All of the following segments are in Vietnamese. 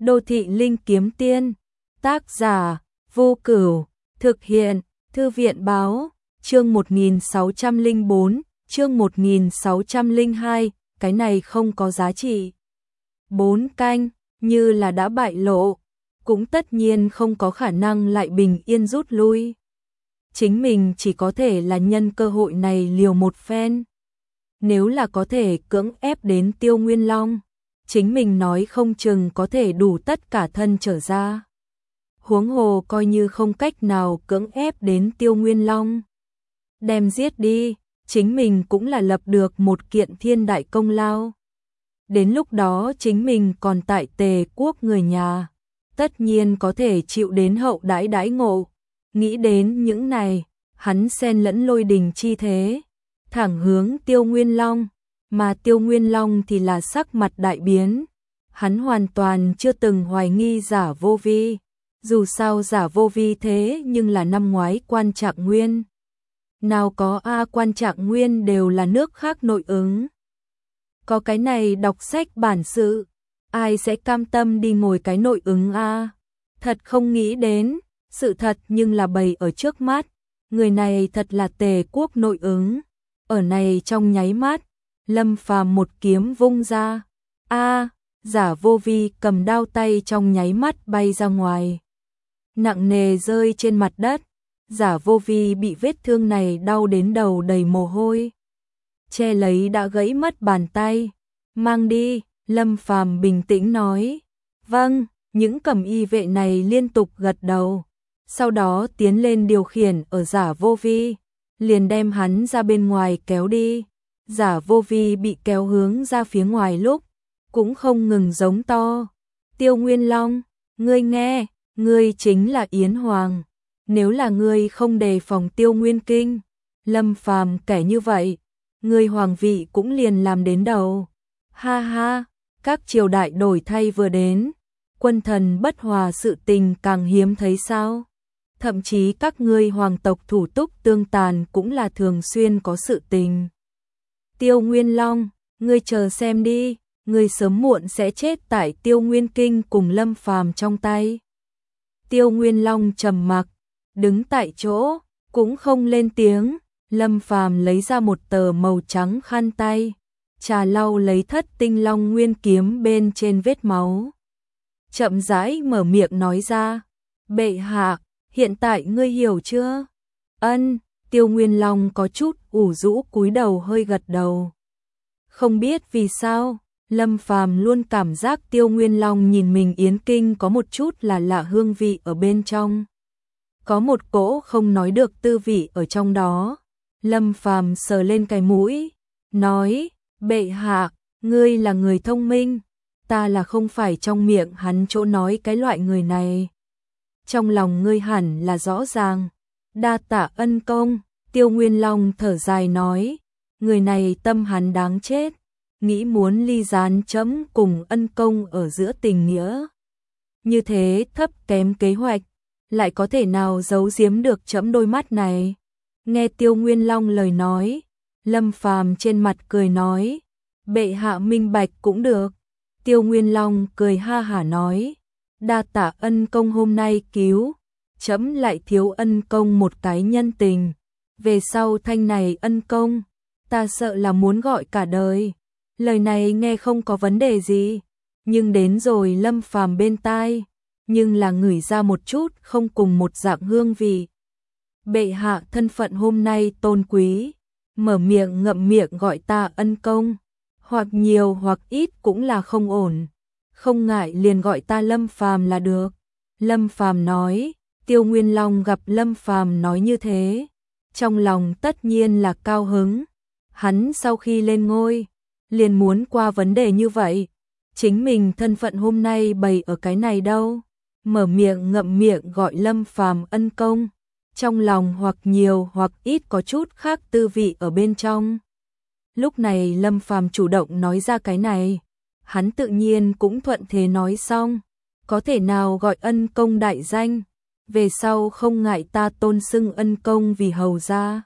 Đô thị linh kiếm tiên, tác giả, Vô Cửu, thực hiện, Thư viện báo, chương 1604, chương 1602, cái này không có giá trị. 4 canh, như là đã bại lộ, cũng tất nhiên không có khả năng lại bình yên rút lui. Chính mình chỉ có thể là nhân cơ hội này liều một phen. Nếu là có thể cưỡng ép đến Tiêu Nguyên Long, chính mình nói không chừng có thể đủ tất cả thân trở ra. Huống hồ coi như không cách nào cưỡng ép đến Tiêu Nguyên Long. Đem giết đi, chính mình cũng là lập được một kiện thiên đại công lao. Đến lúc đó chính mình còn tại Tề quốc người nhà, tất nhiên có thể chịu đến hậu đãi đãi ngộ. Nghĩ đến những này, hắn xen lẫn lôi đình chi thế, thẳng hướng Tiêu Nguyên Long, mà Tiêu Nguyên Long thì là sắc mặt đại biến. Hắn hoàn toàn chưa từng hoài nghi Giả Vô Vi, dù sao Giả Vô Vi thế nhưng là năm ngoái Quan Trạng Nguyên. Nào có Quan Trạng Nguyên đều là nước khác nội ứng. Có cái này đọc sách bản sự, ai sẽ cam tâm đi ngồi cái nội ứng Thật không nghĩ đến, sự thật nhưng là bày ở trước mắt, người này thật là Tề quốc nội ứng. Ở này trong nháy mắt, Lâm Phàm một kiếm vung ra. Giả Vô Vi cầm đao tay trong nháy mắt bay ra ngoài, nặng nề rơi trên mặt đất. Giả Vô Vi bị vết thương này đau đến đầu đầy mồ hôi, che lấy đã gãy mất bàn tay. Mang đi, Lâm Phàm bình tĩnh nói. Vâng, những cẩm y vệ này liên tục gật đầu, sau đó tiến lên điều khiển ở Giả Vô Vi, liền đem hắn ra bên ngoài kéo đi. Giả Vô Vi bị kéo hướng ra phía ngoài lúc, cũng không ngừng giống to. Tiêu Nguyên Long, ngươi nghe, ngươi chính là Yến Hoàng. Nếu là ngươi không đề phòng Tiêu Nguyên Kinh, Lâm Phàm kẻ như vậy, ngươi hoàng vị cũng liền làm đến đầu. Ha ha, các triều đại đổi thay vừa đến, quân thần bất hòa sự tình càng hiếm thấy sao? Thậm chí các ngươi hoàng tộc thủ túc tương tàn cũng là thường xuyên có sự tình. Tiêu Nguyên Long, ngươi chờ xem đi, ngươi sớm muộn sẽ chết tại Tiêu Nguyên Kinh cùng Lâm Phàm trong tay. Tiêu Nguyên Long trầm mặc, đứng tại chỗ, cũng không lên tiếng. Lâm Phàm lấy ra một tờ màu trắng khăn tay, trà lau lấy Thất Tinh Long Nguyên kiếm bên trên vết máu. Chậm rãi mở miệng nói ra, bệ hạ, hiện tại ngươi hiểu chưa? Ân, Tiêu Nguyên Long có chút ủ rũ cúi đầu hơi gật đầu. Không biết vì sao, Lâm Phàm luôn cảm giác Tiêu Nguyên Long nhìn mình Yến Kinh có một chút là lạ hương vị ở bên trong. Có một cỗ không nói được tư vị ở trong đó. Lâm Phàm sờ lên cái mũi, nói, bệ hạ, ngươi là người thông minh, ta là không phải trong miệng hắn chỗ nói cái loại người này. Trong lòng ngươi hẳn là rõ ràng, đa tạ ân công. Tiêu Nguyên Long thở dài nói, người này tâm hắn đáng chết, nghĩ muốn ly gián chấm cùng ân công ở giữa tình nghĩa. Như thế thấp kém kế hoạch, lại có thể nào giấu giếm được chấm đôi mắt này? Nghe Tiêu Nguyên Long lời nói, Lâm Phàm trên mặt cười nói, bệ hạ minh bạch cũng được. Tiêu Nguyên Long cười ha hả nói, đa tạ ân công hôm nay cứu, chấm lại thiếu ân công một cái nhân tình. Về sau thanh này ân công, ta sợ là muốn gọi cả đời. Lời này nghe không có vấn đề gì, nhưng đến rồi Lâm Phàm bên tai, nhưng là ngửi ra một chút không cùng một dạng hương vị. Bệ hạ thân phận hôm nay tôn quý, mở miệng ngậm miệng gọi ta ân công, hoặc nhiều hoặc ít cũng là không ổn. Không ngại liền gọi ta Lâm Phàm là được. Lâm Phàm nói. Tiêu Nguyên Long gặp Lâm Phàm nói như thế, trong lòng tất nhiên là cao hứng. Hắn sau khi lên ngôi, liền muốn qua vấn đề như vậy. Chính mình thân phận hôm nay bày ở cái này đâu. Mở miệng ngậm miệng gọi Lâm Phàm ân công, trong lòng hoặc nhiều hoặc ít có chút khác tư vị ở bên trong. Lúc này Lâm Phàm chủ động nói ra cái này, hắn tự nhiên cũng thuận thế nói xong, có thể nào gọi ân công đại danh, về sau không ngại ta tôn xưng ân công vì hầu gia.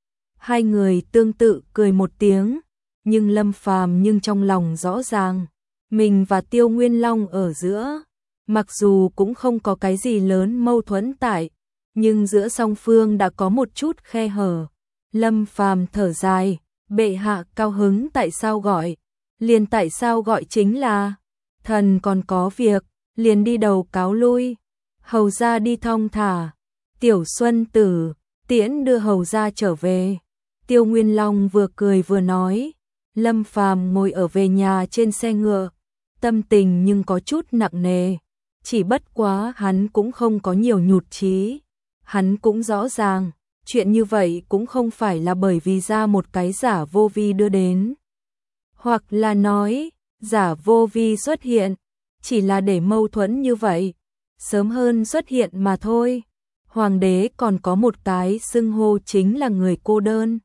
Hai người tương tự cười một tiếng, nhưng Lâm Phàm nhưng trong lòng rõ ràng, mình và Tiêu Nguyên Long ở giữa Mặc dù cũng không có cái gì lớn mâu thuẫn tại, nhưng giữa song phương đã có một chút khe hở. Lâm Phàm thở dài, bệ hạ cao hứng tại sao gọi? Liền tại sao gọi chính là thần còn có việc, liền đi đầu cáo lui. Hầu gia đi thong thả. Tiểu Xuân Tử tiễn đưa hầu gia trở về. Tiêu Nguyên Long vừa cười vừa nói. Lâm Phàm ngồi ở về nhà trên xe ngựa, tâm tình nhưng có chút nặng nề. Chỉ bất quá hắn cũng không có nhiều nhụt chí. Hắn cũng rõ ràng, chuyện như vậy cũng không phải là bởi vì ra một cái giả vô vi đưa đến. Hoặc là nói, giả vô vi xuất hiện, chỉ là để mâu thuẫn như vậy, sớm hơn xuất hiện mà thôi. Hoàng đế còn có một cái xưng hô chính là người cô đơn.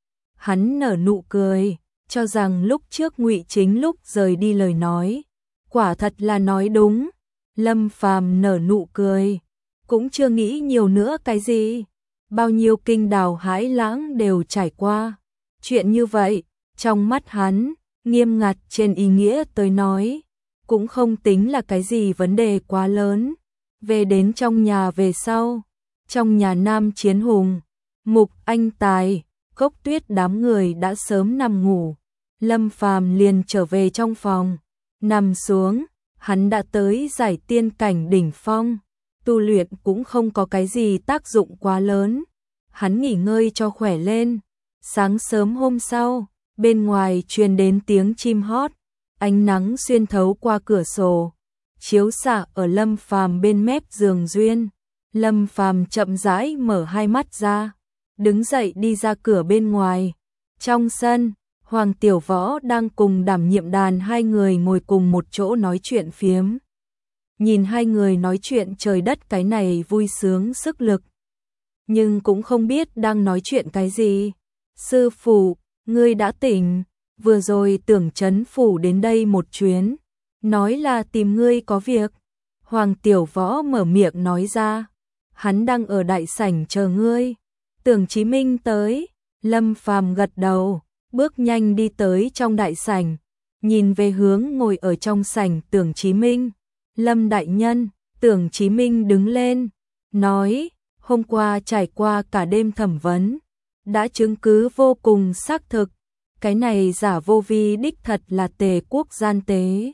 Hắn nở nụ cười, cho rằng lúc trước Ngụy Chính lúc rời đi lời nói, quả thật là nói đúng. Lâm Phàm nở nụ cười, cũng chưa nghĩ nhiều nữa cái gì. Bao nhiêu kinh đào hãi lãng đều trải qua. Chuyện như vậy, trong mắt hắn, nghiêm ngặt trên ý nghĩa tới nói, cũng không tính là cái gì vấn đề quá lớn. Về đến trong nhà về sau, trong nhà Nam Chiến Hùng, Mục Anh Tài, Cốc Tuyết đám người đã sớm nằm ngủ. Lâm Phàm liền trở về trong phòng, nằm xuống, hắn đã tới giải tiên cảnh đỉnh phong, tu luyện cũng không có cái gì tác dụng quá lớn. Hắn nghỉ ngơi cho khỏe lên. Sáng sớm hôm sau, bên ngoài truyền đến tiếng chim hót, ánh nắng xuyên thấu qua cửa sổ, chiếu xạ ở Lâm Phàm bên mép giường duyên. Lâm Phàm chậm rãi mở hai mắt ra, đứng dậy đi ra cửa bên ngoài. Trong sân, Hoàng Tiểu Võ đang cùng đảm nhiệm đàn hai người ngồi cùng một chỗ nói chuyện phiếm. Nhìn hai người nói chuyện trời đất cái này vui sướng sức lực, nhưng cũng không biết đang nói chuyện cái gì. Sư phụ, ngươi đã tỉnh, vừa rồi Tưởng Trấn phủ đến đây một chuyến, nói là tìm ngươi có việc. Hoàng Tiểu Võ mở miệng nói ra, hắn đang ở đại sảnh chờ ngươi. Tưởng Chí Minh tới. Lâm Phàm gật đầu, bước nhanh đi tới trong đại sảnh, nhìn về hướng ngồi ở trong sảnh Tưởng Chí Minh. Lâm đại nhân. Tưởng Chí Minh đứng lên, nói, hôm qua trải qua cả đêm thẩm vấn, đã chứng cứ vô cùng xác thực, cái này giả vô vi đích thật là Tề quốc gian tế.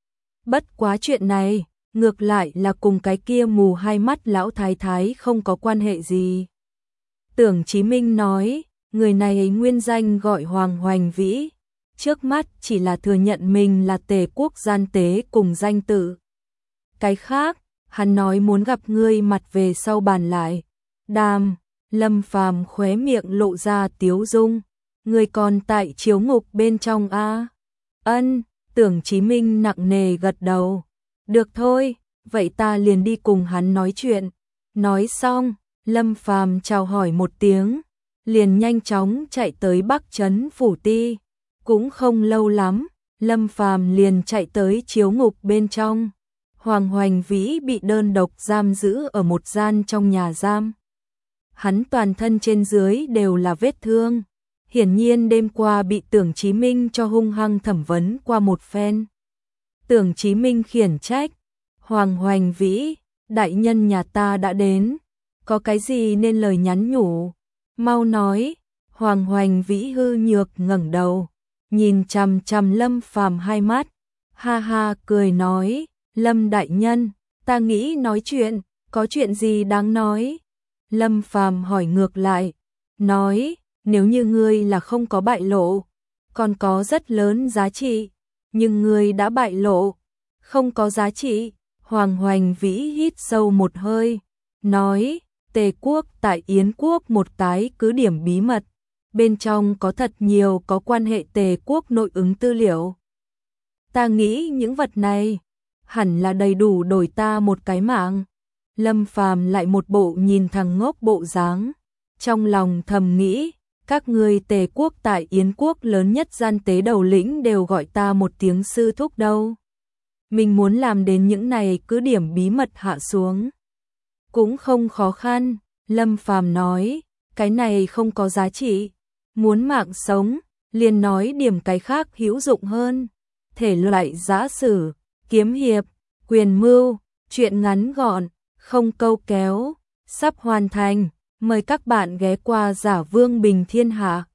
Bất quá chuyện này, ngược lại là cùng cái kia mù hai mắt lão thái thái không có quan hệ gì. Tưởng Chí Minh nói, người này nguyên danh gọi Hoàng Hoành Vĩ, trước mắt chỉ là thừa nhận mình là Tề quốc gian tế cùng danh tự. Cái khác, hắn nói muốn gặp ngươi mặt về sau bàn lại. Đàm. Lâm Phàm khóe miệng lộ ra tiếu dung. Ngươi còn tại chiếu ngục bên trong a? Ân. Tưởng Chí Minh nặng nề gật đầu. Được thôi, vậy ta liền đi cùng hắn nói chuyện. Nói xong, Lâm Phàm chào hỏi một tiếng, liền nhanh chóng chạy tới Bắc Trấn phủ ti. Cũng không lâu lắm, Lâm Phàm liền chạy tới chiếu ngục bên trong. Hoàng Hoành Vĩ bị đơn độc giam giữ ở một gian trong nhà giam. Hắn toàn thân trên dưới đều là vết thương, hiển nhiên đêm qua bị Tưởng Chí Minh cho hung hăng thẩm vấn qua một phen. Tưởng Chí Minh khiển trách, Hoàng Hoành Vĩ, đại nhân nhà ta đã đến, có cái gì nên lời nhắn nhủ, mau nói. Hoàng Hoành Vĩ hư nhược ngẩng đầu, nhìn chằm chằm Lâm Phàm hai mắt, ha ha cười nói, Lâm đại nhân, ta nghĩ nói chuyện, có chuyện gì đáng nói? Lâm Phàm hỏi ngược lại, nói, nếu như ngươi là không có bại lộ, còn có rất lớn giá trị, nhưng ngươi đã bại lộ, không có giá trị. Hoàng Hoành Vĩ hít sâu một hơi, nói, Tề quốc tại Yến quốc một cái cứ điểm bí mật, bên trong có thật nhiều có quan hệ Tề quốc nội ứng tư liệu. Ta nghĩ những vật này hẳn là đầy đủ đổi ta một cái mạng. Lâm Phàm lại một bộ nhìn thằng ngốc bộ dáng, trong lòng thầm nghĩ, các ngươi Tề quốc tại Yến quốc lớn nhất gian tế đầu lĩnh đều gọi ta một tiếng sư thúc đâu. Mình muốn làm đến những này cứ điểm bí mật hạ xuống cũng không khó khăn. Lâm Phàm nói, cái này không có giá trị, muốn mạng sống, liền nói điểm cái khác hữu dụng hơn. Thể loại giã sử, kiếm hiệp, quyền mưu, Chuyện ngắn gọn, không câu kéo, sắp hoàn thành. Mời các bạn ghé qua Giả Vương Bình Thiên Hạ.